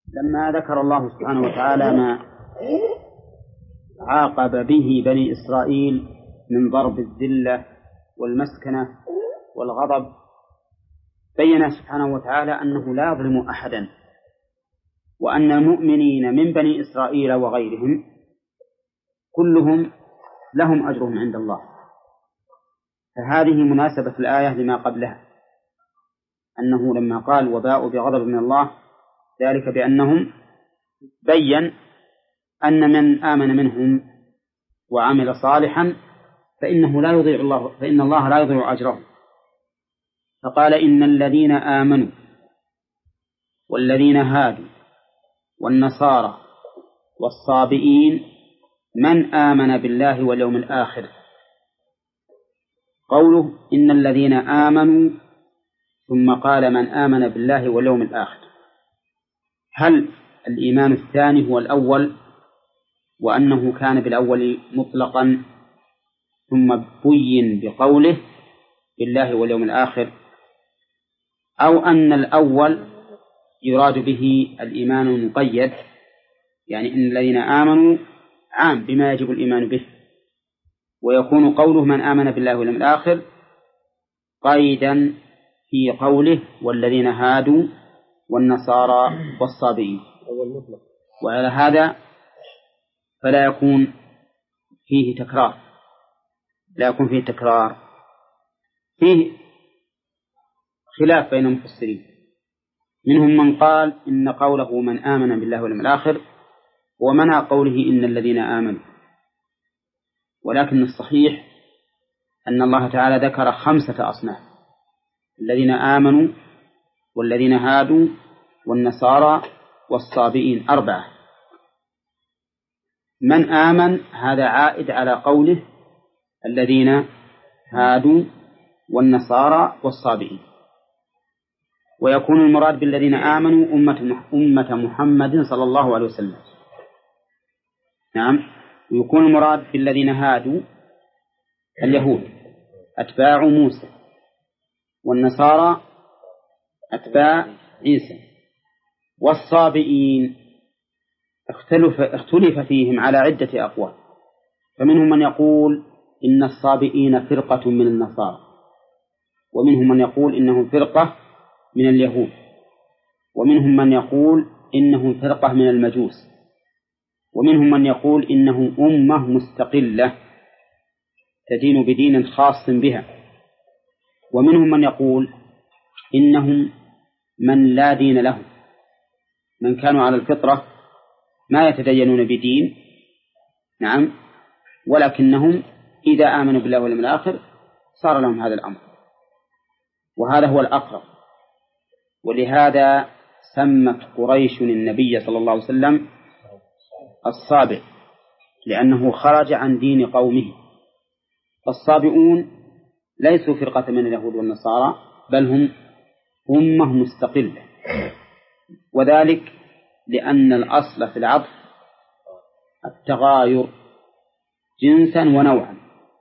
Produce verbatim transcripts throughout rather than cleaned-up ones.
لما ذكر الله سبحانه وتعالى ما عاقب به بني إسرائيل من ضرب الذلة والمسكنة والغضب، بين سبحانه وتعالى أنه لا يظلم أحدا، وأن المؤمنين من بني إسرائيل وغيرهم كلهم لهم أجرهم عند الله. فهذه مناسبة الآية لما قبلها، أنه لما قال وباءوا بغضب من الله ذلك بأنهم بين أن من آمن منهم وعمل صالحا فإنه لا يضيع الله فإن الله لا يضيع أجره. فقال إن الذين آمنوا والذين هادوا والنصارى والصابئين من آمن بالله واليوم الآخر. قوله إن الذين آمنوا ثم قال من آمن بالله واليوم الآخر، هل الإيمان الثاني هو الأول وأنه كان بالأول مطلقا ثم بين بقوله بالله واليوم الآخر، أو أن الأول يراد به الإيمان المقيد، يعني إن الذين آمنوا عام بما يجب الإيمان به، ويكون قوله من آمن بالله واليوم الآخر قيدا في قوله والذين هادوا والنصارى والصابئين، وعلى هذا فلا يكون فيه تكرار لا يكون فيه تكرار فيه خلاف بين المفسرين، منهم من قال إن قوله من آمن بالله واليوم الآخر ومنع قوله إن الذين آمنوا، ولكن الصحيح أن الله تعالى ذكر خمسة أصناف: الذين آمنوا والذين هادوا والنصارى والصابئين، أربعة. من آمن هذا عائد على قوله الذين هادوا والنصارى والصابئين، ويكون المراد بالذين آمنوا أمة أمة محمد صلى الله عليه وسلم. نعم، ويكون المراد بالذين هادوا اليهود أتباع موسى، والنصارى أتباع عيسى، والصابئين اختلف, اختلف فيهم على عدة أقوال، فمنهم من يقول إن الصابئين فرقة من النصارى، ومنهم من يقول إنهم فرقة من اليهود، ومنهم من يقول إنهم فرقة من المجوس، ومنهم من يقول إنهم أمة مستقلة تدين بدين خاص بها، ومنهم من يقول إنهم من لا دين لهم، من كانوا على الفطرة ما يتدينون بدين، نعم، ولكنهم إذا آمنوا بالله واليوم الآخر صار لهم هذا الأمر، وهذا هو الأقرب. ولهذا سمت قريش النبي صلى الله عليه وسلم الصابئ، لأنه خرج عن دين قومه. الصابئون ليسوا فرقة من اليهود والنصارى، بل هم أمة مستقلة، وذلك لأن الأصل في العطف التغاير جنسا ونوعا.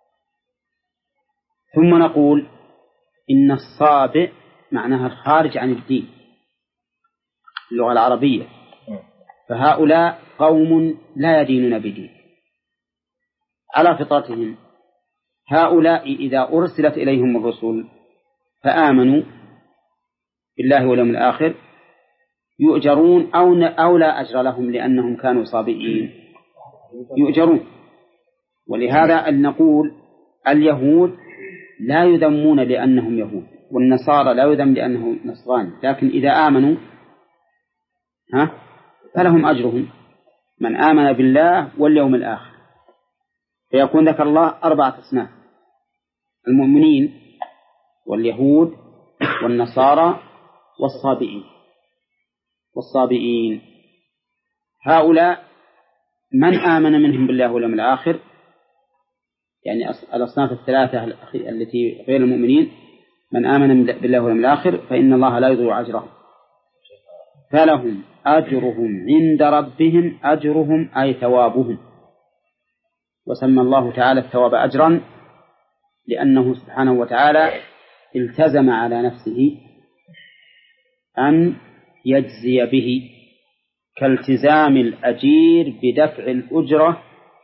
ثم نقول إن الصابئ معناها الخارج عن الدين اللغة العربية، فهؤلاء قوم لا يدينون بدين على فطرتهم. هؤلاء إذا أرسلت إليهم الرسل فآمنوا بالله واليوم الآخر يؤجرون أو, أو لا أجر لهم لأنهم كانوا صابئين، يؤجرون. ولهذا أن نقول اليهود لا يذمون لأنهم يهود، والنصارى لا يذم لأنهم نصراني، لكن إذا آمنوا ها فلهم أجرهم من آمن بالله واليوم الآخر. فيكون ذكر الله أربعة أصناف: المؤمنين واليهود والنصارى والصابئين. والصابئين هؤلاء من آمن منهم بالله واليوم الآخر، يعني الأصناف الثلاثة التي غير المؤمنين، من آمن بالله واليوم الآخر فإن الله لا يضيع أجرهم، فلهم أجرهم عند ربهم، أجرهم أي ثوابهم. وسمى الله تعالى الثواب أجرا لأنه سبحانه وتعالى التزم على نفسه أن يجزي به كالتزام الأجير بدفع الأجرة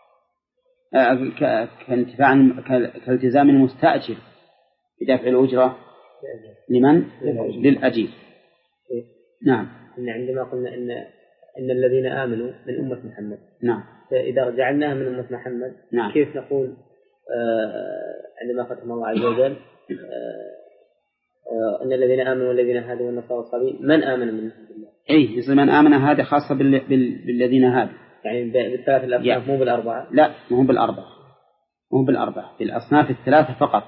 كالتزام المستأجر بدفع الأجرة لمن؟ للأجير. نعم. إن عندما قلنا إن إن الذين آمنوا من أمة محمد، نعم، فإذا جعلناها من أمة محمد، نعم، كيف نقول آه عندما ختم الله عز وجل آه آه إن الذين آمنوا والذين هادوا والنصارى والصابئين من آمن منهم بالله؟ إيه، يصير من آمن هذا خاصة بال... بال... بالذين هادوا، يعني بالثلاث الأصناف مو بالأربعة؟ لا، مو بالأربعة، مو بالأربعة، بالأصناف الثلاثة فقط.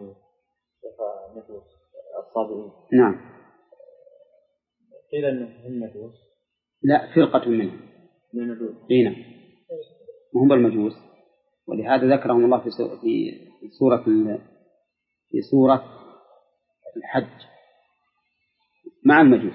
مثل الصابئين. نعم. قيل أنهم هم مجوس. لا، فرقة منهم. من المجوس. هنا هم بالمجوس، ولهذا ذكرهم الله في في سورة في سورة الحج مع المجوس.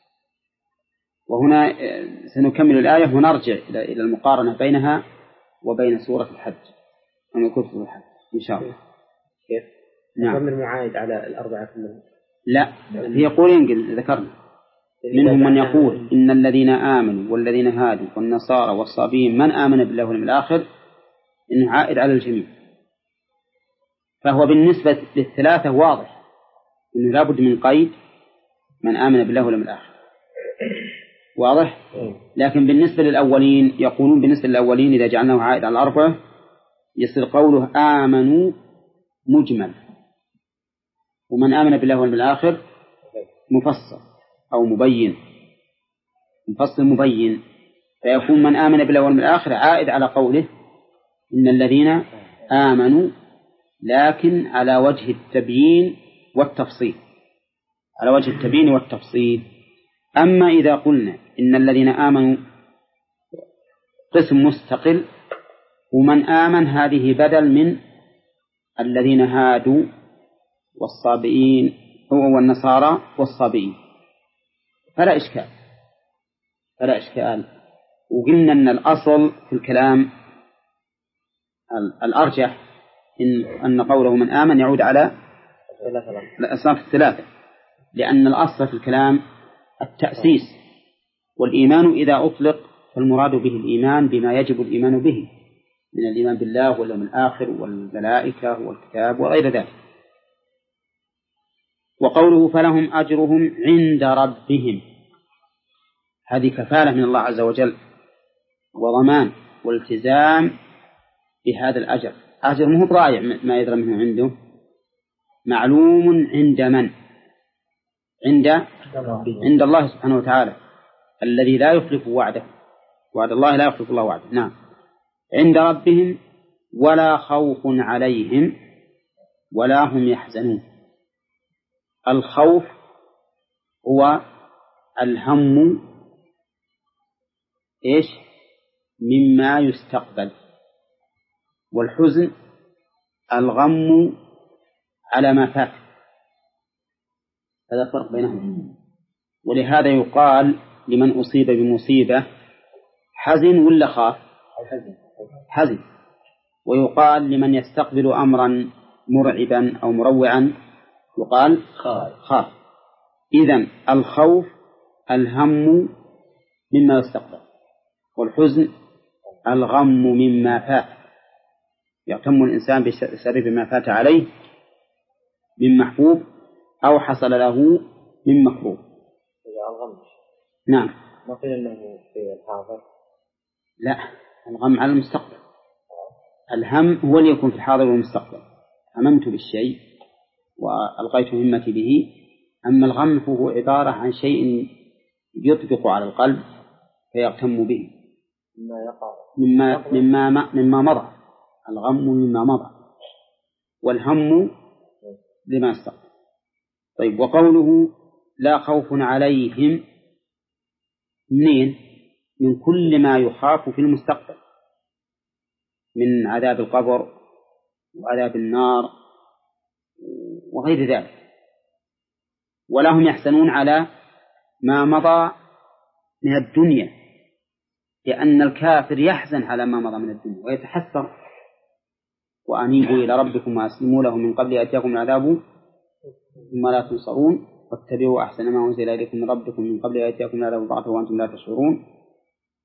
وهنا سنكمل الآية ونرجع إلى المقارنة بينها وبين سورة الحج أما كتب الحج إن شاء الله. كيف؟ نعم. ضمن معايد على الأربعة كلهم. لا، هي قولين ذكرنا، منهم من يقول إن الذين آمنوا والذين هادوا والنصارى والصابئين من آمن بالله واليوم الآخر إنه عائد على الجميع، فهو بالنسبة للثلاثة واضح إنه لابد من قيد من آمن بالله واليوم الآخر، واضح. لكن بالنسبة للأولين يقولون بالنسبة للأولين إذا جعلناه عائد على الأربعة يصير قوله آمنوا مجمل، ومن آمن بالله واليوم الآخر مفصل أو مبين، مفصل مبين، فيكون من آمن بالله واليوم الآخر عائد على قوله إن الذين آمنوا، لكن على وجه التبيين والتفصيل، على وجه التبيين والتفصيل. أما إذا قلنا إن الذين آمنوا قسم مستقل ومن آمن هذه بدل من الذين هادوا والصابئين والنصارى والصابئين، فلا إشكال، فلا إشكال. وقلنا أن الأصل في الكلام الأرجح إن أن قوله من آمن يعود على الأصناف الثلاثة، لأن الأصل في الكلام التأسيس، والإيمان إذا أطلق فالمراد به الإيمان بما يجب الإيمان به من الإيمان بالله واليوم الآخر والملائكة والكتاب وغير ذلك. وقوله فلهم أجرهم عند ربهم، هذه كفالة من الله عز وجل وضمان والتزام بهذا الأجر. أجر مو ضايع ما يدرى منه عنده، معلوم عند من؟ عند عند الله سبحانه وتعالى الذي لا يخلف وعده، وعد الله لا يخلف الله وعده. نعم، عند ربهم ولا خوف عليهم ولا هم يحزنون. الخوف هو الهم إيش مما يستقبل، والحزن الغم على ما فات، هذا الفرق بينهم. ولهذا يقال لمن أصيب بمصيبة حزن ولا خاف؟ حزن. ويقال لمن يستقبل أمرا مرعبا أو مروعا يقال خاف. إذن الخوف الهم مما يستقبل، والحزن الغم مما فات، يغتم الإنسان بسبب ما فات عليه من محبوب أو حصل له من مكروه. نعم. ما قيل أنه في الحاضر؟ لا، الغم على المستقبل. الهم هو اللي يكون في الحاضر والمستقبل، هممت بالشيء وألقيت همتي به. أما الغم فهو عبارة عن شيء يطبق على القلب فيغتم به مما, مما, مما مضى. الغم مما مضى والهم لما استقبل. طيب، وقوله لا خوف عليهم منين؟ من كل ما يخاف في المستقبل من عذاب القبر وعذاب النار وغير ذلك. ولا هم يحزنون على ما مضى من الدنيا، لأن الكافر يحزن على ما مضى من الدنيا ويتحسر. وأنيبوا إلى ربكم وأسلموا له من قبل يأتيكم العذاب ثم لا تنصرون واتبعوا أحسن ما أنزل إليكم من ربكم من قبل يأتيكم العذاب بغتة وأنتم لا تشعرون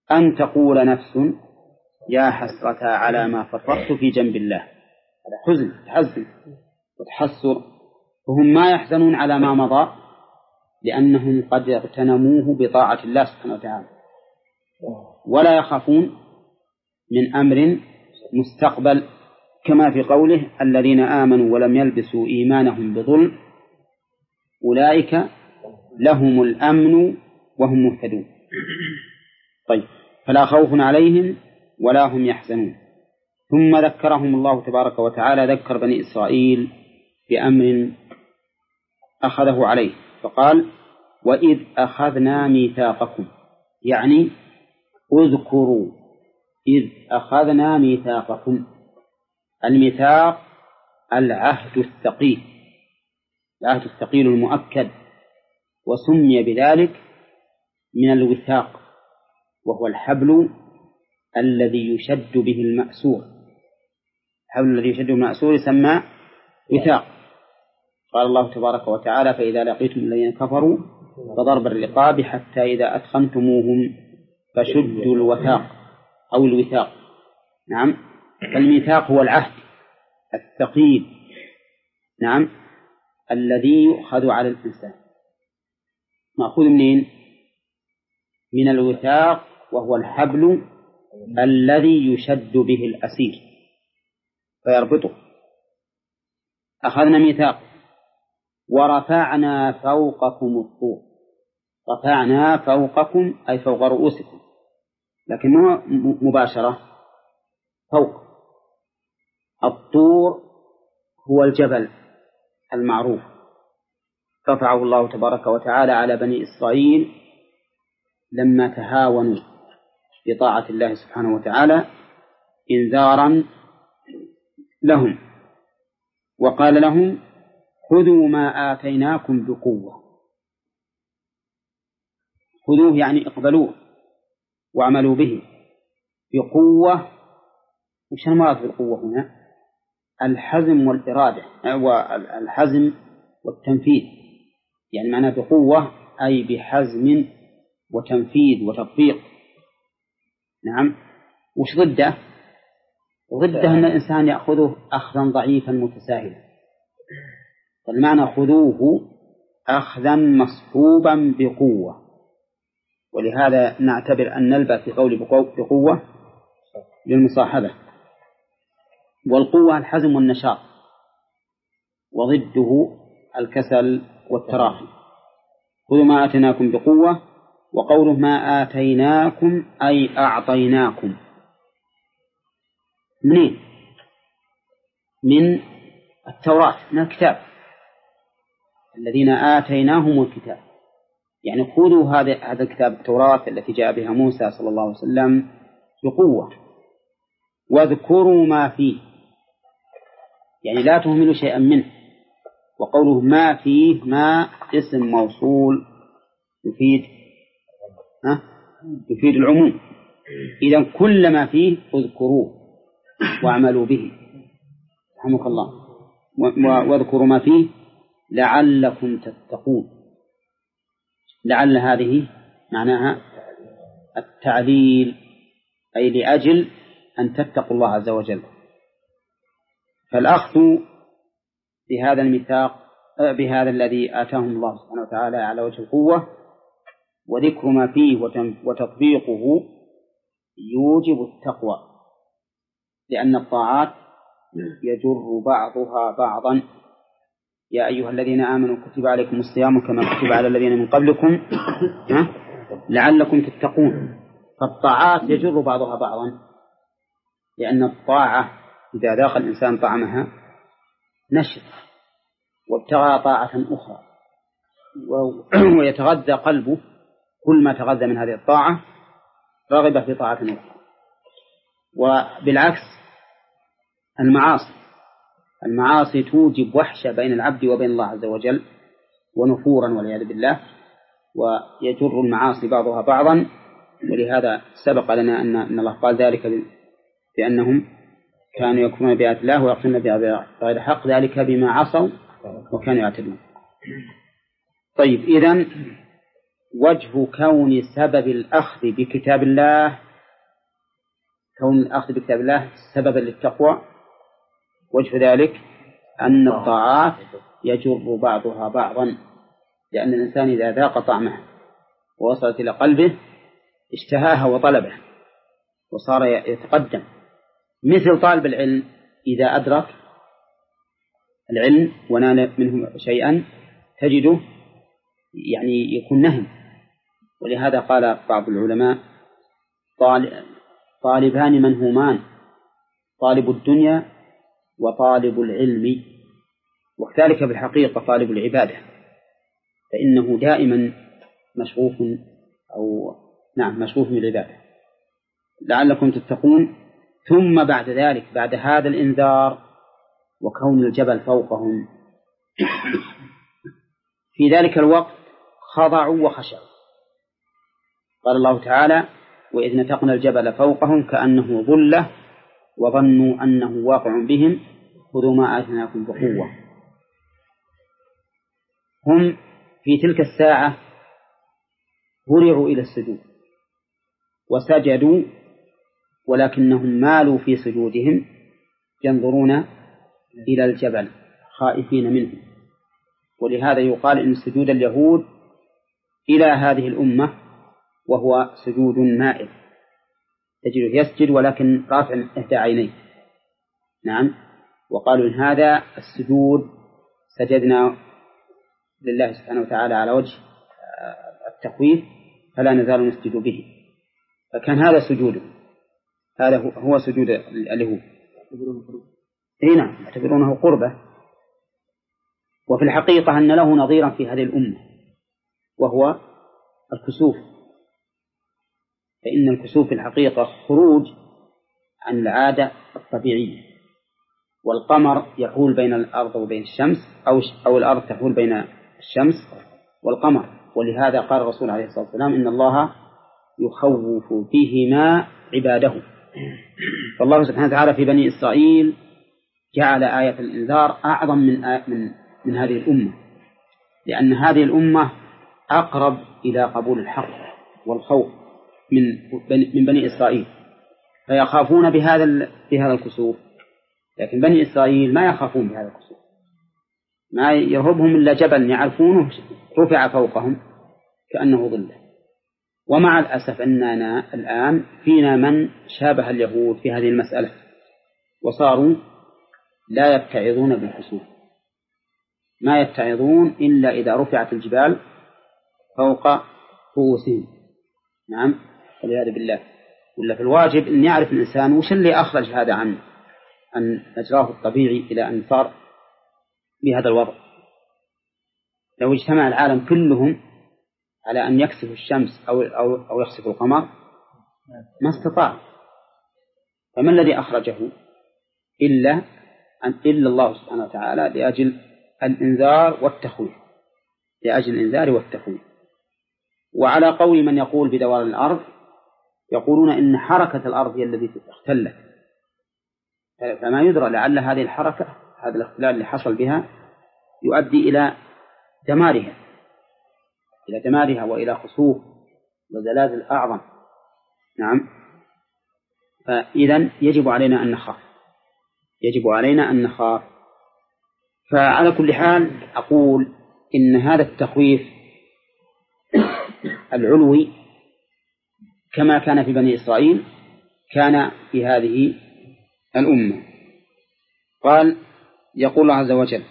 أن تقول نفس يا حسرة على ما فرطت في جنب الله. هذا حزن، تحزن وتحسر. وهم ما يحزنون على ما مضى لأنهم قد اغتنموه بطاعة الله سبحانه وتعالى، ولا يخافون من أمر مستقبل، كما في قوله الذين آمنوا ولم يلبسوا إيمانهم بظلم أولئك لهم الأمن وهم مهتدون. طيب، فلا خوف عليهم ولا هم يحزنون. ثم ذكرهم الله تبارك وتعالى، ذكر بني إسرائيل بأمر أخذه عليه، فقال وإذ أخذنا ميثاقكم، يعني اذكروا إذ أخذنا ميثاقكم. الميثاق العهد الثقيل، العهد الثقيل المؤكد، وسمي بذلك من الوثاق، وهو الحبل الذي يشد به المأسور. الحبل الذي يشد به المأسور يسمى وثاق. قال الله تبارك وتعالى فإذا لقيتم الذين كفروا فضرب الرقاب حتى إذا أثخنتموهم فشدوا الوثاق أو الوثاق. نعم، فالميثاق هو العهد الثقيل، نعم، الذي يؤخذ على الإنسان. مأخوذ منين؟ من الوثاق، وهو الحبل الذي يشد به الأسير فيربطه. أخذنا ميثاق ورفعنا فوقكم الطور. رفعنا فوقكم أي فوق رؤوسكم، لكن ما مباشرة، فوق. الطور هو الجبل المعروف، رفعه الله تبارك وتعالى على بني إسرائيل لما تهاونوا بطاعة الله سبحانه وتعالى إنذارا لهم، وقال لهم خذوا ما آتيناكم بقوة. خذوه يعني اقبلوه واعملوا به بقوة. وش المراد بالقوة هنا؟ الحزم والإرادة، والحزم والتنفيذ، يعني معناه بقوة أي بحزم وتنفيذ وتطبيق. نعم. وش ضده؟ ضده أن الإنسان يأخذه أخذا ضعيفا متساهلا. فالمعنى خذوه أخذا مصحوبا بقوة. ولهذا نعتبر أن نلبى في قول بقوة للمصاحبة. والقوة الحزم والنشاط، وضده الكسل والتراخي. خذوا ما آتيناكم بقوة. وقوله ما آتيناكم أي أعطيناكم. منين؟ من التوراة، من الكتاب. الذين آتيناهم الكتاب، يعني خذوا هذا هذا الكتاب التوراة التي جاء بها موسى صلى الله عليه وسلم بقوة، واذكروا ما فيه، يعني لا تهملوا شيئا منه. وقوله ما فيه، ما اسم موصول يفيد ها؟ يفيد العموم. إذا كل ما فيه اذكروه واعملوا به، رحمك الله. واذكروا ما فيه لعلكم تتقون. لعل هذه معناها التعليل، أي لأجل أن تتقوا الله عز وجل. فالأخذ بهذا الميثاق بهذا الذي آتاهم الله سبحانه وتعالى على وجه القوة، وذكر ما فيه وتطبيقه يوجب التقوى، لأن الطاعات يجر بعضها بعضا. يا أيها الذين آمنوا كتب عليكم الصيام كما كتب على الذين من قبلكم لعلكم تتقون. فالطاعات يجر بعضها بعضا، لأن الطاعة إذا ذاق الإنسان طعمها نشط وابتغى طاعة أخرى، ويتغذى قلبه كل ما تغذى من هذه الطاعة رغب في طاعة أخرى. وبالعكس المعاصي المعاصي توجب وحشة بين العبد وبين الله عز وجل ونفورا والعياذ بالله، ويجر المعاصي بعضها بعضا. ولهذا سبق لنا أن الله قال ذلك بأنهم كانوا يكفرون بآيات الله ويقتلون بغير حق، ذلك بما عصوا وكانوا يعتدون. طيب، إذن وجه كون سبب الأخذ بكتاب الله كون الأخذ بكتاب الله سببا للتقوى، وجه ذلك أن الطاعات يجر بعضها بعضا، لأن الإنسان إذا ذاق طعمه ووصلت إلى قلبه اشتهاها وطلبه وصار يتقدم، مثل طالب العلم إذا أدرك العلم ونال منه شيئا تجده يعني يكون نهم. ولهذا قال بعض العلماء طالبان منهومان، طالب الدنيا وطالب العلم، وكذلك بالحقيقة طالب العبادة، فإنه دائما مشغوف أو نعم مشغوف بالعبادة لعلكم تتقون. ثم بعد ذلك بعد هذا الإنذار وكون الجبل فوقهم في ذلك الوقت خضعوا وخشعوا. قال الله تعالى: وإذ نتقنا الجبل فوقهم كأنه ظلة وظنوا أنه واقع بهم خذوا ما آتيناكم بقوة. هم في تلك الساعة هرعوا إلى السجود وسجدوا، ولكنهم مالوا في سجودهم ينظرون إلى الجبل خائفين منه. ولهذا يقال إن سجود اليهود إلى هذه الأمة وهو سجود مائل، تجده يسجد ولكن رافع إحدى عينيه. نعم، وقالوا إن هذا السجود سجدنا لله سبحانه وتعالى على وجه التخويف فلا نزال نسجد به، فكان هذا سجوده، هذا هو سجود اليهود. إيه نعم، يعتبرونه قربة. وفي الحقيقة أن له نظيرا في هذه الأمة وهو الكسوف، فإن الكسوف في الحقيقة خروج عن العادة الطبيعية، والقمر يحول بين الأرض وبين الشمس أو أو الأرض تحول بين الشمس والقمر. ولهذا قال الرسول عليه الصلاة والسلام: إن الله يخوف بهما عباده. فالله سبحانه وتعالى في بني إسرائيل جعل آية الإنذار أعظم من من من هذه الأمة، لأن هذه الأمة أقرب إلى قبول الحق والخوف من من بني إسرائيل، فيخافون بهذا بهذا الكسوف. لكن بني إسرائيل ما يخافون بهذا الكسوف، ما يرهبهم إلا جبل يعرفونه رفع فوقهم كأنه ظله. ومع الأسف أننا الآن فينا من شابه اليهود في هذه المسألة، وصاروا لا يتعظون بالكسوف، ما يتعظون إلا إذا رفعت الجبال فوق رؤوسهم. نعم، والعياذ بالله. ولا في الواجب أن يعرف الإنسان وش اللي أخرج هذا عنه أن مجراه الطبيعي إلى أن صار بهذا الوضع. لو اجتمع العالم كلهم على أن يكسفوا الشمس أو أو أو يخسفوا القمر ما استطاع. فما الذي أخرجه إلا أن إلا الله سبحانه وتعالى لأجل الإنذار والتخويف، لأجل الإنذار والتخويف. وعلى قول من يقول بدوران الأرض يقولون إن حركة الأرض هي التي اختلت، فما يدرى لعل هذه الحركة هذا الاختلال اللي حصل بها يؤدي إلى دمارها إلى دمارها وإلى خسوف وزلازل أعظم. نعم، فإذن يجب علينا أن نخاف، يجب علينا أن نخاف. فعلى كل حال أقول إن هذا التخويف العلوي كما كان في بني إسرائيل كان في هذه الأمة. قال يقول الله عز وجل: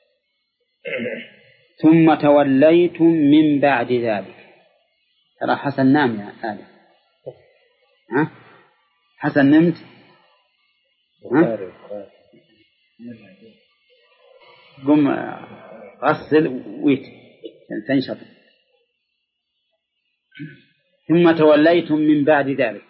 ثم توليتم من بعد ذلك. ترى حسن نام يا آدم، ها حسن نمت، ها قم غسل ويت تنشط. ثم توليتم من بعد ذلك.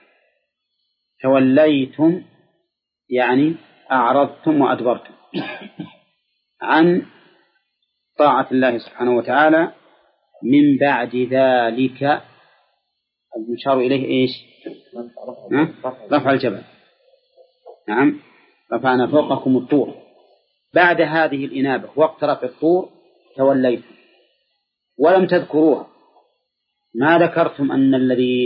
توليتم يعني أعرضتم وأدبرتم عن طاعة الله سبحانه وتعالى من بعد ذلك. المشار إليه إيش؟ رفع الجبل. نعم، رفعنا فوقكم الطور. بعد هذه الإنابة وقت رفع الطور توليتم ولم تذكروها، ما ذكرتم أن الذي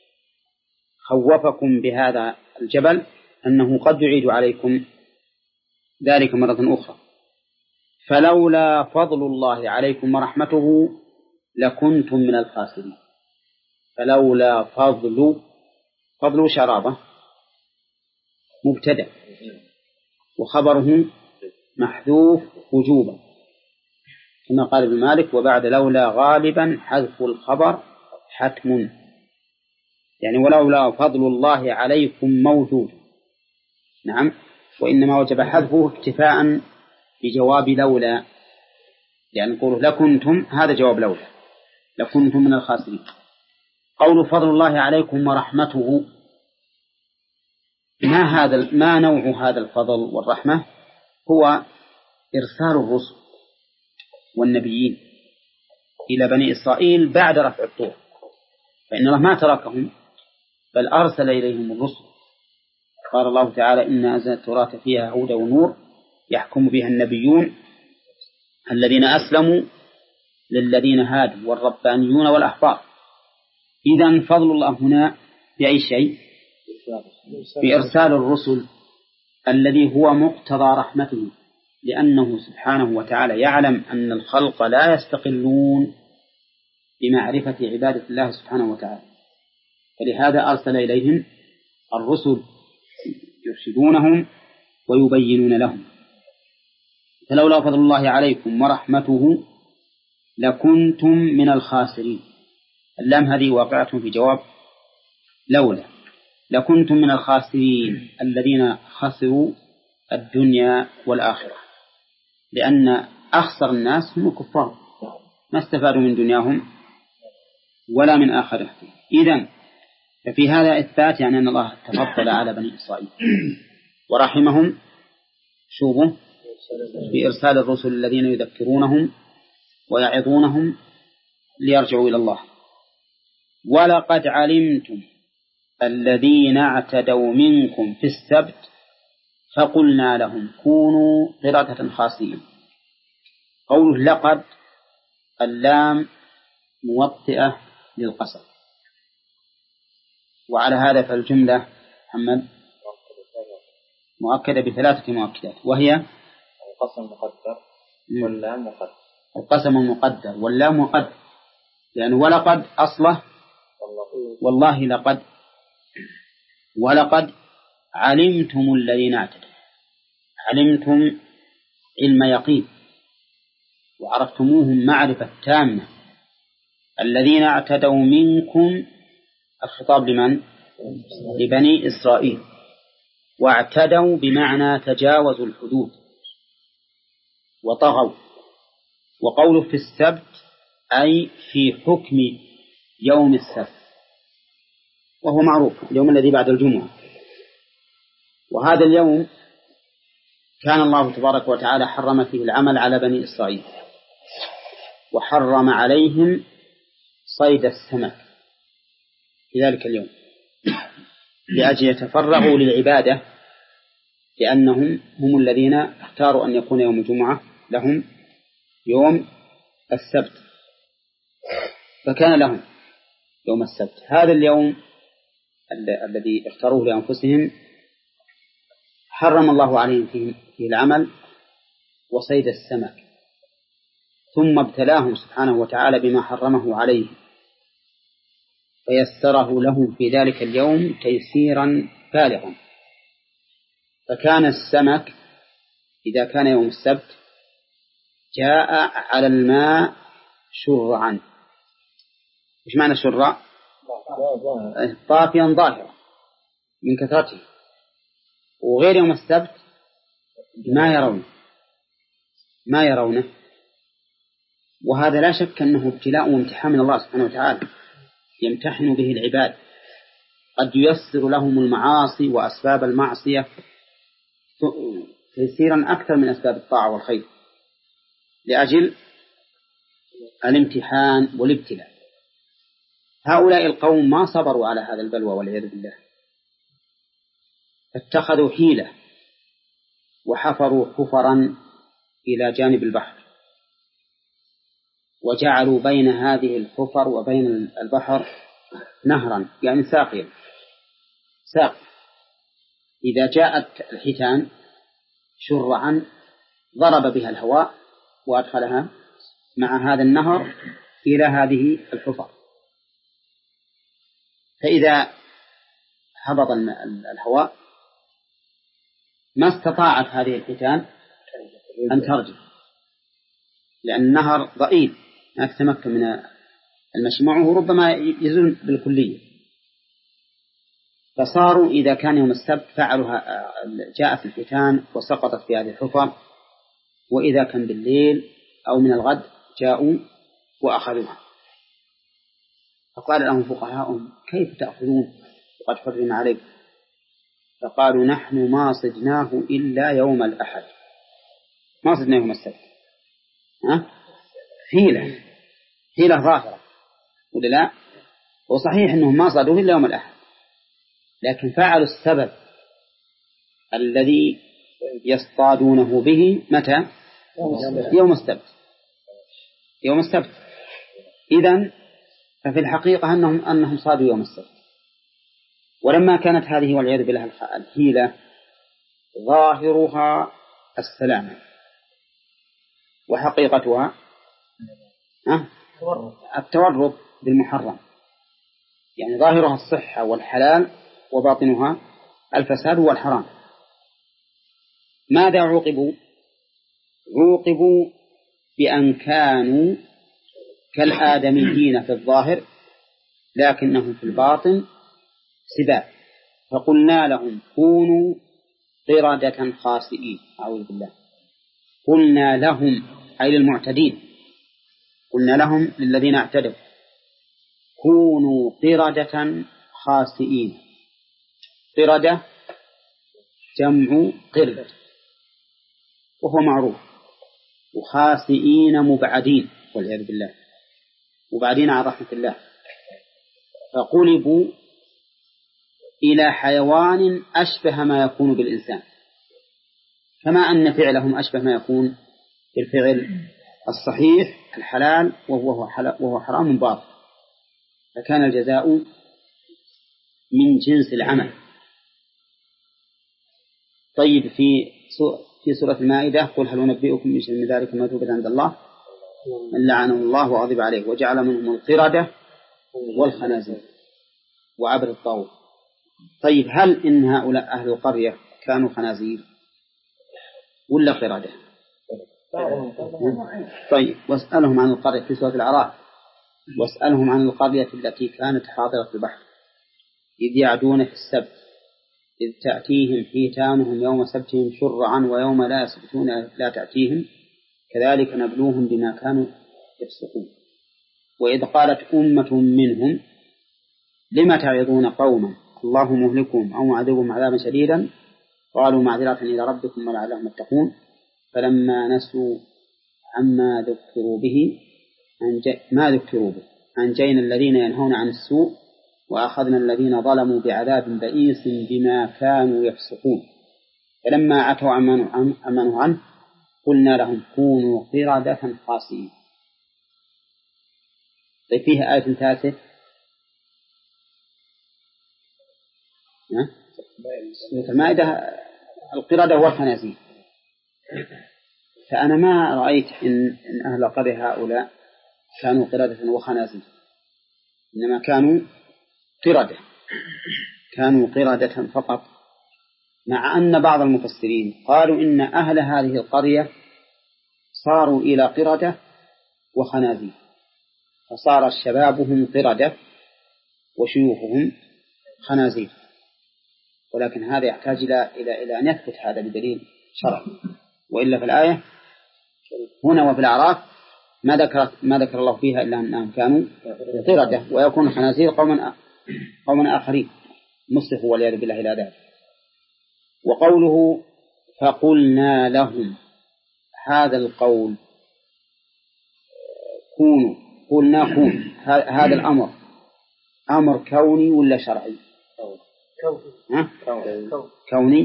خوفكم بهذا الجبل أنه قد يعيد عليكم ذلك مرة أخرى. فلولا فضل الله عليكم ورحمته لكنتم من الخاسرين. فلولا فضل فضل شرابة مبتدأ وخبره محذوف وجوبا كما قال ابن مالك: وبعد لولا غالبا حذف الخبر حتم. يعني ولولا فضل الله عليكم موجود. نعم، وإنما وجب حذفه اكتفاء بجواب لولا، يعني نقول لكنتم، هذا جواب لولا، لكنتم من الخاسرين. قول فضل الله عليكم ورحمته، ما هذا ما نوع هذا الفضل والرحمة؟ هو إرسال الرسل والنبيين إلى بني إسرائيل بعد رفع الطور، فإن الله ما تركهم بل أرسل إليهم الرسل. قال الله تعالى: إنا أنزلنا التوراة فيها هدى ونور يحكم بها النبيون الذين أسلموا للذين هادوا والربانيون والأحبار. إذن فضل الله هنا بأي شيء؟ بإرسال الرسل الذي هو مقتضى رحمته، لأنه سبحانه وتعالى يعلم أن الخلق لا يستقلون بمعرفة عبادة الله سبحانه وتعالى، فلهذا أرسل إليهم الرسل يرشدونهم ويبينون لهم. فلولا فضل الله عليكم ورحمته لكنتم من الخاسرين. اللام هذه واقعة في جواب لولا. لكنتم من الخاسرين الذين خسروا الدنيا والآخرة، لأن أخسر الناس هم الكفار، ما استفادوا من دنياهم ولا من آخرتهم. إذن ففي هذا إثبات يعني أن الله تفضل على بني إسرائيل ورحمهم شوبه بإرسال الرسل الذين يذكرونهم ويعظونهم ليرجعوا إلى الله. ولقد علمتم الذين اعتدوا منكم في السبت فقلنا لهم كونوا قردة خاسئين. قوله لقد، اللام موطئة للقسم، وعلى هذا فالجملة محمد مؤكدة بثلاثة مؤكدات، وهي القسم مقدر واللام مقدر. القسم مقدر واللام مقدر، لأنه ولقد أصله والله لقد. ولقد علمتم الذين اعتدوا، علمتم علم يقين وعرفتموهم معرفة تامة. الذين اعتدوا منكم الخطاب لمن؟ لبني إسرائيل. واعتدوا بمعنى تجاوزوا الحدود وطغوا. وقوله في السبت أي في حكم يوم السبت، وهو معروف اليوم الذي بعد الجمعة. وهذا اليوم كان الله تبارك وتعالى حرم فيه العمل على بني إسرائيل، وحرم عليهم صيد السمك في ذلك اليوم لأجل يتفرغوا للعبادة، لأنهم هم الذين اختاروا أن يكون يوم الجمعة لهم يوم السبت، فكان لهم يوم السبت. هذا اليوم الذي اختاروه لأنفسهم حرم الله عليهم فيه العمل وصيد السمك، ثم ابتلاهم سبحانه وتعالى بما حرمه عليه، فيسره لهم في ذلك اليوم تيسيرا بالغا. فكان السمك إذا كان يوم السبت جاء على الماء شرعا. إيش معنى شرع؟ طافيا ظاهرا من كثرته، وغير يوم السبت ما يرونه ما يرونه وهذا لا شك أنه ابتلاء وامتحان من الله سبحانه وتعالى يمتحن به العباد، قد ييسر لهم المعاصي وأسباب المعصية تيسيرا أكثر من أسباب الطاعة والخير لأجل الامتحان والابتلاء. هؤلاء القوم ما صبروا على هذا البلوى والعياذ بالله، فاتخذوا حيلة وحفروا حفرا إلى جانب البحر وجعلوا بين هذه الحفر وبين البحر نهرا، يعني ساقيا ساق، إذا جاءت الحيتان شرعا ضرب بها الهواء وأدخلها مع هذا النهر إلى هذه الحفر، فإذا هبط الهواء ما استطاعت هذه الحيتان أن ترجع، لأن النهر ضئيل ما تتمكن من المشي معه، ربما يزول بالكلية. فصاروا إذا كان يوم السبت فعلوا جاءت الحيتان وسقطت في هذه الحفر، وإذا كان بالليل أو من الغد جاءوا وأخذوها. فقال لهم فقهاؤهم كيف تأخذون وقد حرم عليكم؟ فقالوا نحن ما صدناه إلا يوم الأحد، ما صدنا يوم السبت. ها؟ حيلة حيلة ظاهرة ولا لا؟ وصحيح أنهم ما صادوه إلا يوم الأحد، لكن فعلوا السبب الذي يصطادونه به متى؟ يوم السبت. يوم السبت إذن ففي الحقيقة أنهم أنهم صادوا يوم السبت. ولما كانت هذه والعياذ بالله الحيلة ظاهرها السلامة وحقيقتها التورط بالمحرم، يعني ظاهرها الصحة والحلال وباطنها الفساد والحرام. ماذا عوقبوا؟ عوقبوا بأن كانوا كالآدميين في الظاهر لكنهم في الباطن سباع، فقلنا لهم كونوا قردة خاسئين. أعوذ بالله. قلنا لهم أي للمعتدين، قلنا لهم للذين اعتدوا كونوا قردة خاسئين. قردة جمع قرد وهو معروف، وخاسئين مبعدين والعياذ بالله، مبعدين عن رحمة الله. فقلبوا إلى حيوان أشبه ما يكون بالإنسان، كما أن فعلهم أشبه ما يكون بالفعل الصحيح الحلال وهو, وهو حرام باطل، فكان الجزاء من جنس العمل. طيب في في سورة المائدة قل هل أنبئكم بشيء من ذلك مثوبة عند الله من لعنه الله وغضب عليه وجعل منهم القردة والخنازير وعبد الطاغوت. طيب هل إن هؤلاء أهل القرية كانوا خنازير ولا قردة؟ طيب واسألهم عن القرية في سورة الأعراف، واسألهم عن القرية التي كانت حاضرة البحر إذ يعدون في السبت إذ تأتيهم حيتانهم يوم سبتهم شرعا ويوم لا يسبتون لا تأتيهم كذلك نبلوهم بما كانوا يفسقون. وإذ قالت أمة منهم لما تعظون قوما الله مهلكهم أو معذبهم عذابا شديدا قالوا معذرة إلى ربكم ولعلهم يتقون فلما نسوا عما ذكروا به ما ذكروا به أنجينا الذين ينهون عن السوء وأخذنا الذين ظلموا بعذاب بئيس بما كانوا يفسقون فلما عتوا عما نهوا عنه قلنا لهم كونوا قردة خاسئين. طيب فيها آية ثالثة المائدة القردة والخنازير. فأنا ما رأيت إن, إن أهل القرية هؤلاء كانوا قردة وخنازير، إنما كانوا قردة كانوا قردة فقط، مع أن بعض المفسرين قالوا إن أهل هذه القرية صاروا إلى قردة وخنازير، فصار شبابهم قردة وشيوخهم خنازير، ولكن هذا يحتاج إلى إلى إلى أن يثبت هذا بدليل شرعي، وإلا في الآية هنا وفي الأعراف ما ذكر ما ذكر الله فيها إلا أنهم كانوا قردة ويكون خنازير قوما قوما آخرين مسخوا والعياذ بالله إلى ذلك. وقوله فقلنا لهم هذا القول كونوا قلنا كون هذا الأمر أمر كوني ولا شرعي؟ ها؟ كوني.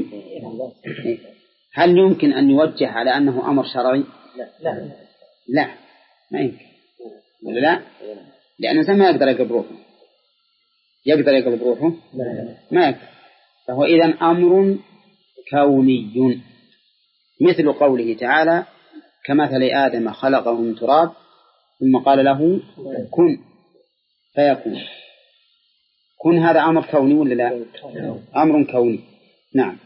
هل يمكن أن يوجه على أنه أمر شرعي؟ لا لا لا ما يمكن. ولا لا؟ لأن الإنسان ما يقدر يقلب روحه، يقدر يقلب روحه ما يقدر. فهو إذن أمر كوني، مثل قوله تعالى كمثل آدم خلقه من تراب ثم قال له كن فيكون. كن هذا أمر كوني ولا لا؟ أمر كوني. نعم.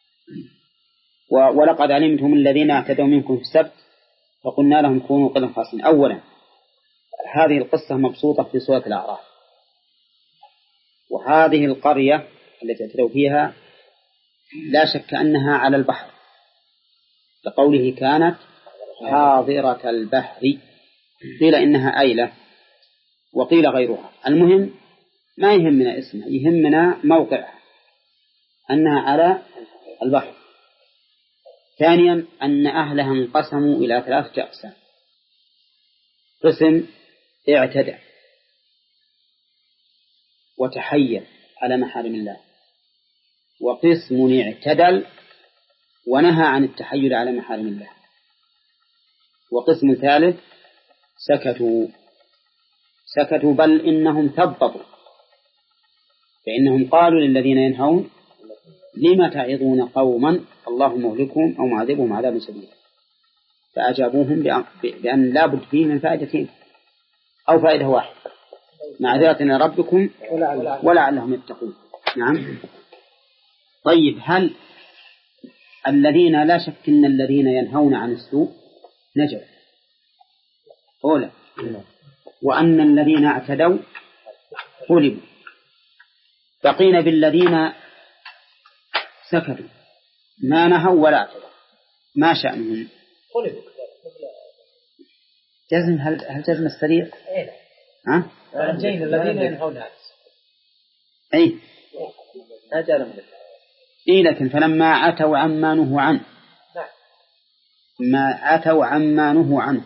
ولقد علمتم الذين اعتدوا منكم في السبت فقلنا لهم كونوا قردة خاسئين. أولا هذه القصة مبسوطة في سورة الأعراف، وهذه القرية التي اعتدوا فيها لا شك أنها على البحر، لقوله كانت حاضرة البحر، قيل إنها أيلة وقيل غيرها. المهم ما يهمنا اسمها، يهمنا موقعها أنها على البحر. ثانيا أن أهلها انقسموا إلى ثلاثة أقسام: قسم اعتدى وتحيل على محارم الله، وقسم اعتدل ونهى عن التحيل على محارم الله، وقسم ثالث سكتوا سكتوا بل إنهم ثبطوا، فإنهم قالوا للذين ينهون لما تعظون قوما الله مهلكهم أو معذبهم عذابا شديدا، فأجابوهم بأن لا بد فيه من فائدتين أو فائدة واحدة: معذرة إلى ربكم ولعلهم يتقون. نعم. طيب، هل الذين لا شك إن الذين ينهون عن السوء نجوا أولا، وأن الذين اعتدوا غلبوا، بقينا بالذين سكتوا ما نهوا ولا اعتدوا، ما شأنهم؟ جزم. هل هل جزم السريع؟ ها؟ أنجينا الذين ينهون عن أي أجلهم. إيه، لكن فلما عتوا عما نهوا عنه، ما عتوا عما نهوا عنه.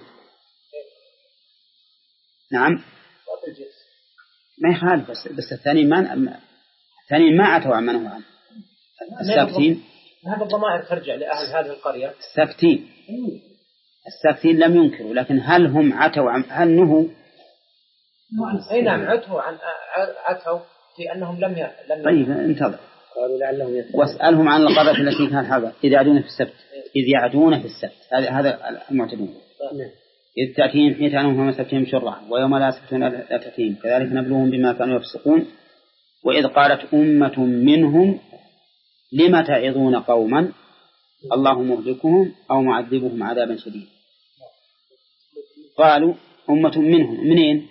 نعم، ما يخالف، بس بس الثاني ما الثاني ما عتوا عما نهوا عنه. الساكتين هذا الضمائر ترجع لأهل هذه القرية. الساكتين الساكتين لم ينكروا، لكن هل هم عتوا عن هل نهوا؟ أي نعم، عتوا عن عتوا في أنهم لم ي... لم طيب انتظر. قالوا لعلهم يتقون. واسألهم عن القرية التي كانت حاضرة إذ يعدون في السبت إذ يعدون في السبت هذا هذا المعتدون. إذ تأتيهم حيتانهم فما سبتهم شرعا ويوم لا سبتهم لا تأتيهم كذلك نبلوهم بما كانوا يفسقون. وإذ قالت أمة منهم لم تعظون قوما الله مهلكهم أو معذبهم عذابا شديدا. قالوا أمة منهم، منين؟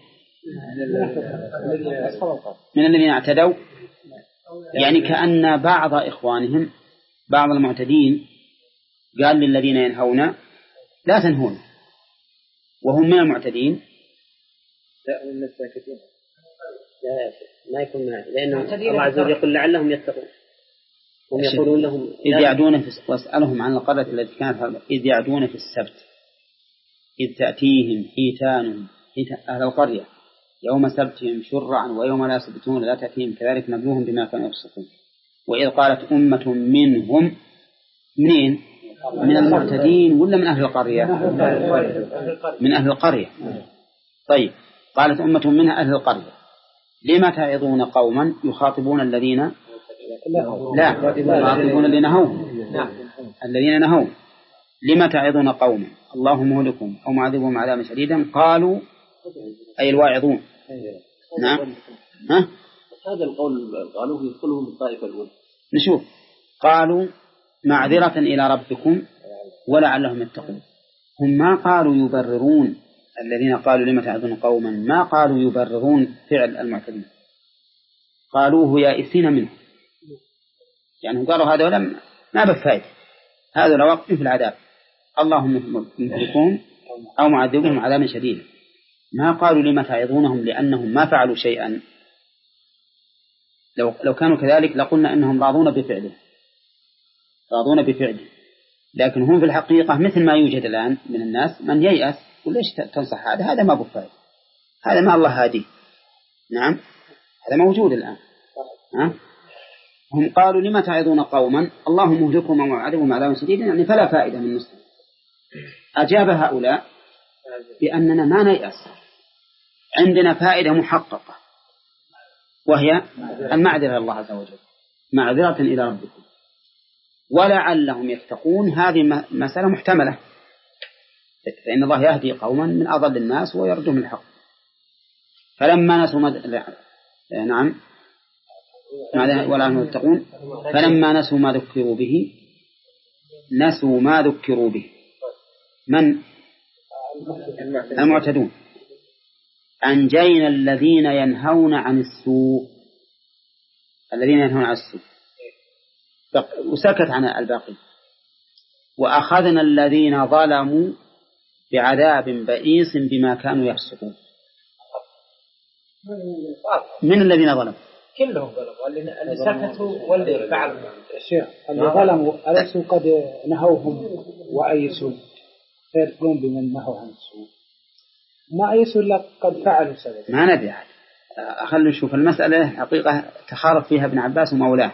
من الذين اعتدوا، يعني كأن بعض إخوانهم بعض المعتدين قال للذين ينهون لا تنهون، وهم من المعتدين. لا، من الساكتين. لا ما يكون من، لأنه الله عز وجل يقول لعلهم يتقون، هم يقولون لهم إذ يعدون في واسألهم عن القرية التي كانت إذ يعدون في السبت إذ تأتيهم حيتانهم أهل القرية يوم سبتهم شرعا ويوم لا سبتون لا تأتيهم كذلك نبلوهم بما كانوا يفسقون. وإذ قالت أمة منهم، منين؟ من المعتدين ولا من أهل القرية؟ من أهل القرية. طيب، قالت أمة منها أهل القرية لما تعظون قوما، يخاطبون الذين لا يخاطبون الذين نهوا الذين نهوا لما تعظون قوما الله مهلكهم أو معذبهم عذابا شديدا. قالوا أي الواعظون. نعم. ها؟ هذا القول قالوه يدخلهم الطائفة الأولى. نشوف. قالوا معذرة إلى ربكم ولعلهم يتقون. هم ما قالوا يبررون، الذين قالوا لما تعظون قوما ما قالوا يبررون فعل المعتدين، قالوه يائسين منه، يعني قالوا هذا ولم ما بفائدة، هذا لوقت في العذاب اللهم مهلكون أو معذبهم عذابا شديدا. ما قالوا لما تعظونهم لأنهم ما فعلوا شيئا، لو لو كانوا كذلك لقلنا أنهم راضون بفعله راضون بفعله لكن هم في الحقيقة مثل ما يوجد الآن من الناس من ييأس وليش تنصح هذا هذا ما بفائدة، هذا ما الله هادي. نعم، هذا موجود الآن. ها؟ هم قالوا لما تعظون قوما الله مهلكهم ومعذبهم عذابا شديدا، يعني فلا فائدة من نصح. أجاب هؤلاء بأننا ما نيأس عندنا فائدة محققة وهي المعذرة إلى الله عز وجل، معذرة إلى ربكم ولعلهم يتقون. هذه مسألة محتملة، فإن الله يهدي قوما من أضل الناس ويردهم الحق. فلما نسوا مد... نعم ولعلهم يتقون فلما نسوا ما ذكروا به نسوا ما ذكروا به من المعتدون أنجينا الذين ينهون عن السوء الذين ينهون عن السوء وسكت عن الباقي وأخذنا الذين ظلموا بعذاب بئيس بما كانوا يفسقون. من الذين ظلموا؟ كلهم ظلموا، اللي سكتوا واللي فعلوا. الشيخ اللي ظلموا أليسوا قد نهوهم وأيسوا فيرفعون بمن نهوا عن السوء؟ ما أيسوا إلا قد فعلوا سبب. ما ندري أحد. خلنا نشوف المسألة حقيقة تخارف فيها ابن عباس ومولاه،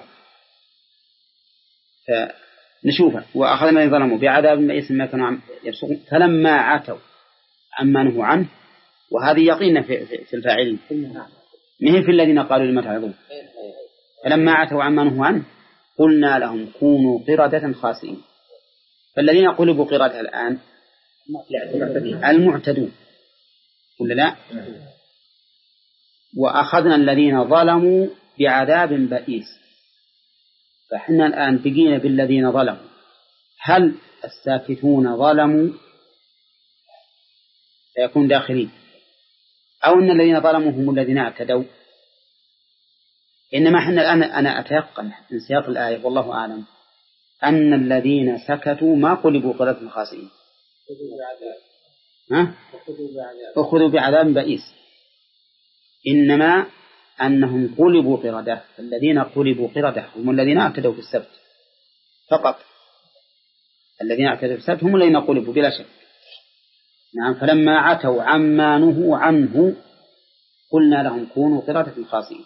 فنشوفها. وأخذنا الذين ظلموا بعذاب بئيس بما كانوا يفسقون فلما عتوا عما نهوا عنه. وهذه يقينا في, في الفاعلين مهم في الذين قالوا لما تعظون. فلما عتوا عما نهوا عنه قلنا لهم كونوا قردة خاسئين. فالذين قلبوا قردة الآن المعتدون ولا لا؟ وأخذنا الذين ظلموا بعذاب بئيس. فإحنا الآن بقينا بالذين ظلموا. هل الساكتون ظلموا فيكون داخلين، أو أن الذين ظلموا هم الذين اعتدوا؟ إنما إحنا الآن أنا أتيقن من سياق الآية والله أعلم أن الذين سكتوا ما قلبوا قردة خاسئين، ها؟ أخذوا بعذاب بئيس، إنما أنهم قلبوا قردة. الذين قلبوا قردة هم الذين اعتدوا في السبت فقط. الذين اعتدوا في السبت هم الذين قلبوا بلا شك. نعم. فلما عتوا عما نهوا عنه قلنا لهم كونوا قردة خاسئين.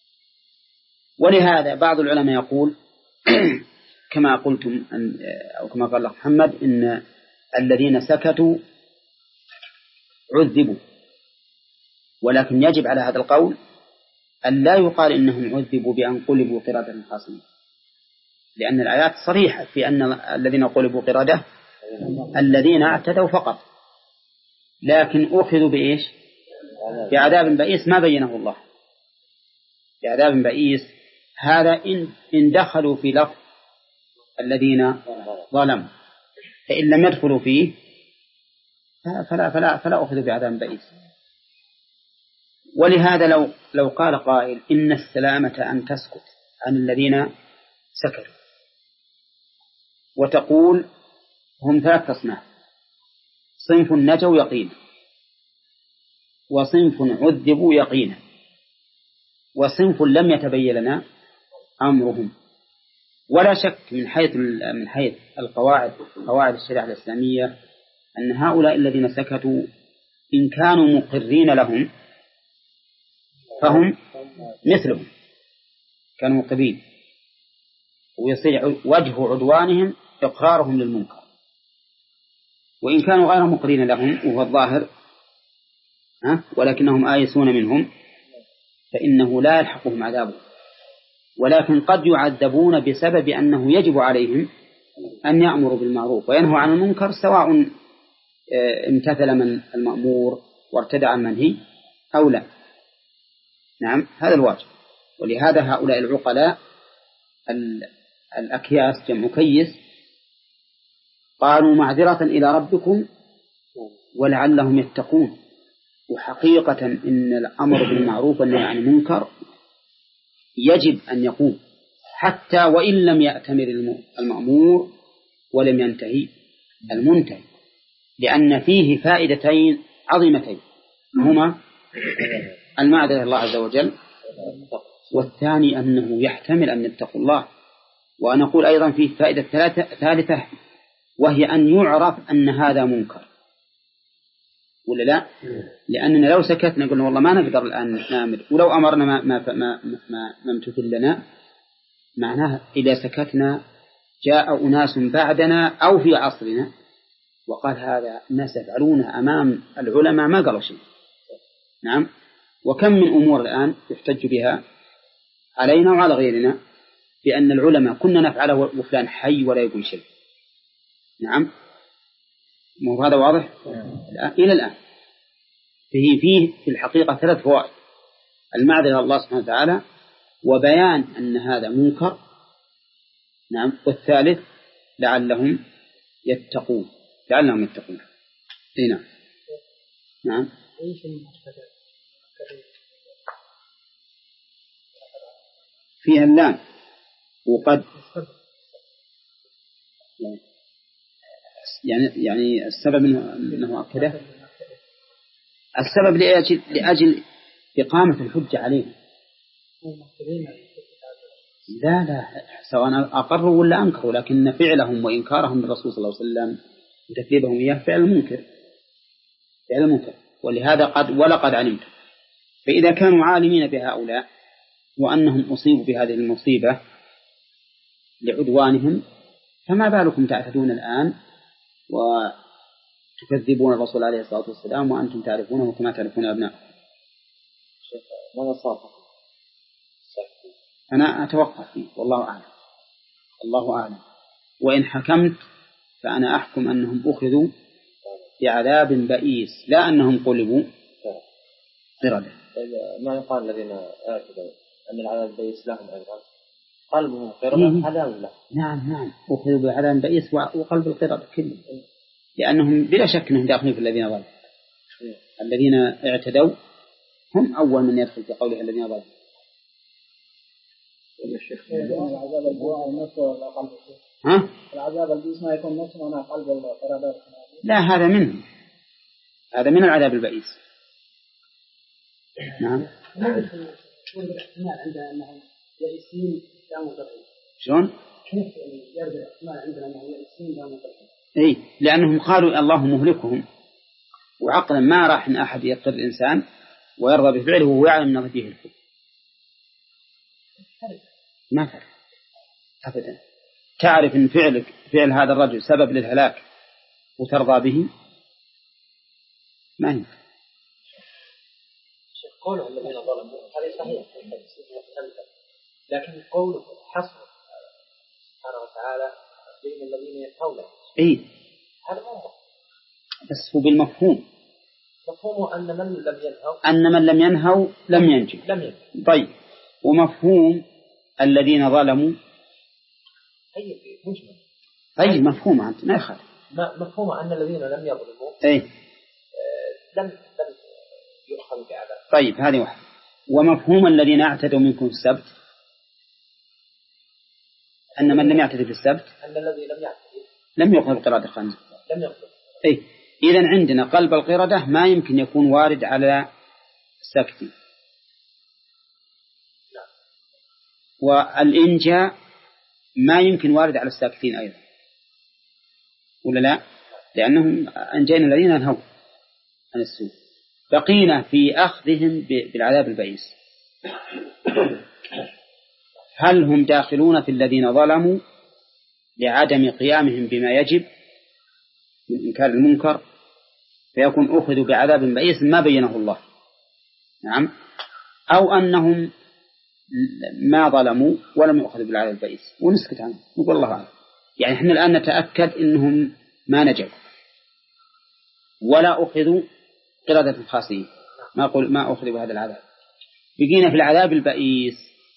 ولهذا بعض العلماء يقول كما قلتم أو كما قال محمد إن الذين سكتوا عذبوا، ولكن يجب على هذا القول أن لا يقال إنهم عذبوا بأن قلبوا قردة خاسئين، لأن الآيات صريحة في أن الذين قلبوا قردة الذين اعتدوا فقط، لكن أخذوا بإيش؟ بعذاب بئيس ما بينه الله. بعذاب بئيس هذا إن, إن دخلوا في لفظ الذين ظلموا، فإن لم يدخلوا فيه فلا, فلا, فلا أخذوا بعذاب بئيس. ولهذا لو, لو قال قائل إن السلامة أن تسكت عن الذين سكتوا وتقول هم ثلاث أصناف: صنف نجوا يقينا، وصنف عذبوا يقينا، وصنف لم يتبين لنا أمرهم. ولا شك من حيث من حيث القواعد قواعد الشريعة الإسلامية أن هؤلاء الذين سكتوا إن كانوا مقرين لهم فهم مثلهم، كانوا مقرين، ويصير وجه عدوانهم إقرارهم للمنكر. وإن كانوا غير مقرين لهم وهو الظاهر ولكنهم آيسون منهم فإنه لا يلحقهم عذابه، ولكن قد يعذبون بسبب أنه يجب عليهم أن يأمروا بالمعروف وينهوا عن المنكر، سواء امتثل من المأمور وارتدع عن منهي أو لا. نعم، هذا الواجب. ولهذا هؤلاء العقلاء الأكياس جمع كيس قالوا معذرة إلى ربكم ولعلهم يتقون. وحقيقة إن الأمر بالمعروف والنهي عن المنكر يجب أن يقوم حتى وإن لم يأتمر المأمور ولم ينتهي المنتهي، لأن فيه فائدتين عظيمتين هما المعذرة الله عز وجل، والثاني أنه يحتمل أن يتقوا الله. وأنا أقول أيضا فيه فائدة ثالثة وهي أن يعرف أن هذا منكر ولا لا؟ لأننا لو سكتنا قلنا والله ما نقدر الآن نعمل، ولو أمرنا ما ما ما ما, ما امتثل لنا، معناه إذا سكتنا جاء أناس بعدنا أو في عصرنا وقال هذا الناس يفعلونه أمام العلماء ما قالوا شيء، نعم. وكم من أمور الآن يحتج بها علينا وعلى غيرنا بأن العلماء كنا نفعله وفلان حي ولا يقول شيء. نعم، مو هذا واضح؟ إلى الآن فيه فيه في الحقيقة ثلاث فوائد: المعذرة إلى الله سبحانه وتعالى، وبيان أن هذا منكر، نعم، والثالث لعلهم يتقون لعلهم يتقون هنا. نعم. فيها اللام وقد يعني يعني السبب انه انه اكده السبب لاجل لاجل اقامه الحجه عليه. لا لا سواء اقروا ولا انكروا، لكن فعلهم وانكارهم للرسول صلى الله عليه وسلم وتكذيبهم اياه فعل منكر فعل منكر ولهذا قد ولقد علمت. فاذا كانوا عالمين بهؤلاء وانهم اصيبوا بهذه المصيبه لعدوانهم، فما بالكم تعتدون الآن وتكذبون الرسول عليه الصلاة والسلام وأنتم تعرفونه كما تعرفون أبناءكم. ماذا صار؟ أنا أتوقف فيه والله أعلم الله أعلم. وإن حكمت فأنا أحكم أنهم أخذوا بعذاب بئيس لا أنهم قلبوا قردة. ما يقال الذين اعتدوا أن العذاب البئيس لهم أيضا قلبهم قردة هذا ولا؟ نعم نعم أخذوا بعذاب بئيس وقلب القردة كله، لأنهم بلا شك أنهم داخلين في الذين ظلموا. الذين اعتدوا هم أول من يدخل في قوله الذين ظلموا. العذاب البئيس نفسه ولا قلب؟ ها؟ العذاب البئيس ما يكون نفسه ولا قلب القردة؟ لا، هذا منه، هذا من العذاب البئيس. نعم. الاحتمال عندنا أنهم يئسين لا مقرحين. شلون؟ كيف يرد الاحتمال عندنا أنهم يئسين لا مقرحين؟ إيه، لأنهم قالوا الله مهلكهم، وعقلا ما راح إن أحد يقتل الإنسان ويرضى بفعله وهو يعلم أنه فيه الكفر. ما فرق أبدا. تعرف إن فعلك فعل هذا الرجل سبب للهلاك وترضى به، ما ينفع. قوله الذين ظلموا هذا صحيح، لكن قوله حصر سبحانه وتعالى بين الذين ينهون إيه هذا مو بس هو بالمفهوم. مفهومه أن من لم ينهوا أن من لم ينهوا لم ينجو. لم ينجو. طيب، ومفهوم الذين ظلموا طيب مجمل. أي مفهوم أنت ما يخالف. مفهوم أن الذين لم يظلموا إيه لم لم يؤخذوا بعذاب. طيب هذه واحدة. ومفهوم الذين اعتدوا منكم في السبت أن من لم يعتدي في السبت أن الذي لم يعتدي لم يأخذ بقردة الخنزير. لم يأخذ. إيه، إذن عندنا قلب القردة ما يمكن يكون وارد على السكت. والإنجاء ما يمكن وارد على الساكتين أيضا، ولا لا؟ لأنهم أنجينا الذين انهوا عن السوء. بقينا في أخذهم بالعذاب البئيس. هل هم داخلون في الذين ظلموا لعدم قيامهم بما يجب من إنكار المنكر فيكون أخذوا بعذاب بئيس ما بينه الله؟ نعم. أو أنهم ما ظلموا ولم يأخذوا بالعذاب البئيس ونسكت عنه نقول الله أعلم. يعني إحنا الآن نتأكد إنهم ما نجوا ولا أخذوا قردة خاصين، ما أقول ما أخذوا بهذا العذاب. بقينا في العذاب البئيس.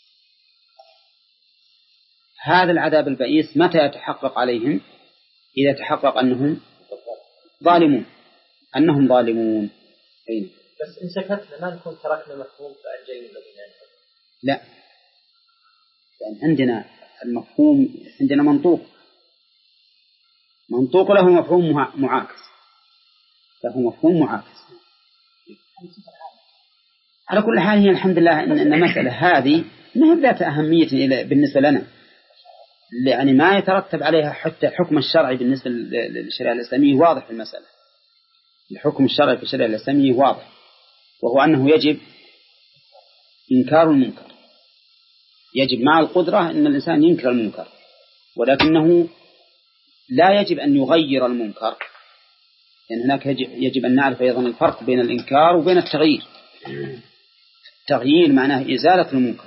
هذا العذاب البئيس متى يتحقق عليهم؟ إذا تحقق أنهم ظالمون أنهم ظالمون. أين؟ بس إن سكتنا ما نكون تركنا مفهوم فأنجينا الذين ينهون. لا، يعني عندنا المفهوم عندنا منطوق منطوق له مفهوم معاكس له مفهوم معاكس. على كل حال هي الحمد لله إن المسألة هذه ما هي ذات أهمية بالنسبة لنا، يعني ما يترتب عليها حتى الحكم الشرعي بالنسبة للشريعة الإسلامية واضح في المسألة. الحكم الشرعي في الشريعة الإسلامية واضح، وهو أنه يجب إنكار المنكر. يجب مع القدرة أن الإنسان ينكر المنكر، ولكنه لا يجب أن يغير المنكر، لأن يعني هناك يجب, يجب أن نعرف أيضا الفرق بين الإنكار وبين التغيير. التغيير معناه إزالة المنكر،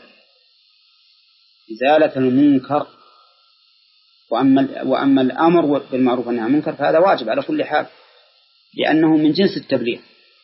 إزالة المنكر. وأما وأما الأمر بالمعروف والنهي عن المنكر فهذا واجب على كل حال، لأنه من جنس التبليغ.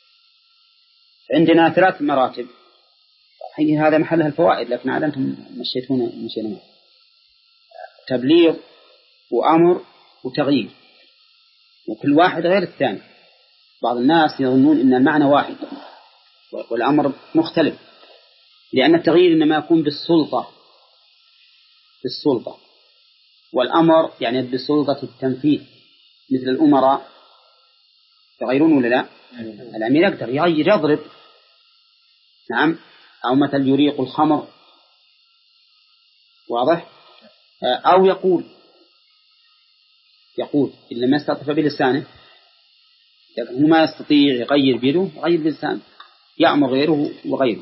عندنا ثلاث مراتب، هذا محلها الفوائد، لكن عاد أنتم مشيتونا مشينا معه. تبليغ وأمر وتغيير، وكل واحد غير الثاني. بعض الناس يظنون أن المعنى واحد والأمر مختلف، لأن التغيير إنما يكون بالسلطة بالسلطة والأمر يعني بالسلطة التنفيذ، مثل الأمراء يغيرون ولا لا؟ الأمير يقدر يغير يضرب، نعم، أو مثل يريق الخمر، واضح؟ أو يقول يقول إلا ما يستطيع بلسانه، لكن هو ما يستطيع يغير بيده يغير بلسانه، يأمر غيره وغيره.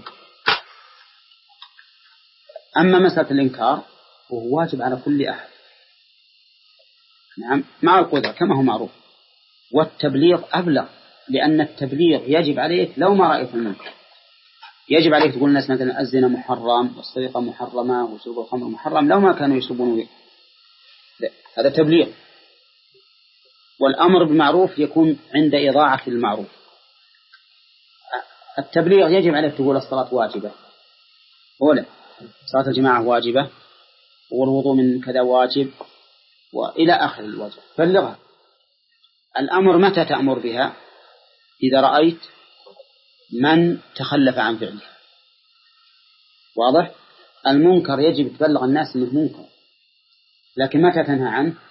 أما مسألة الإنكار وهو واجب على كل أحد، نعم، مع القدرة كما هو معروف. والتبليغ أبلغ، لأن التبليغ يجب عليك لو ما رأيت المنكر، يجب عليك تقول الناس مثلا الزنا محرم والسرقة محرمة وشرب الخمر محرم لو ما كانوا يشربون، هذا تبليغ. والأمر بالمعروف يكون عند إضاعة المعروف. التبليغ يجب عليك تقول الصلاة واجبة، ولا صلاة الجماعة واجبة، والوضوء من كذا واجب، وإلى آخر الواجب، بلغها. الأمر متى تأمر بها؟ إذا رأيت من تخلف عن فعله، واضح؟ المنكر يجب تبلغ الناس أنه منكر، لكن متى تنهى عنه؟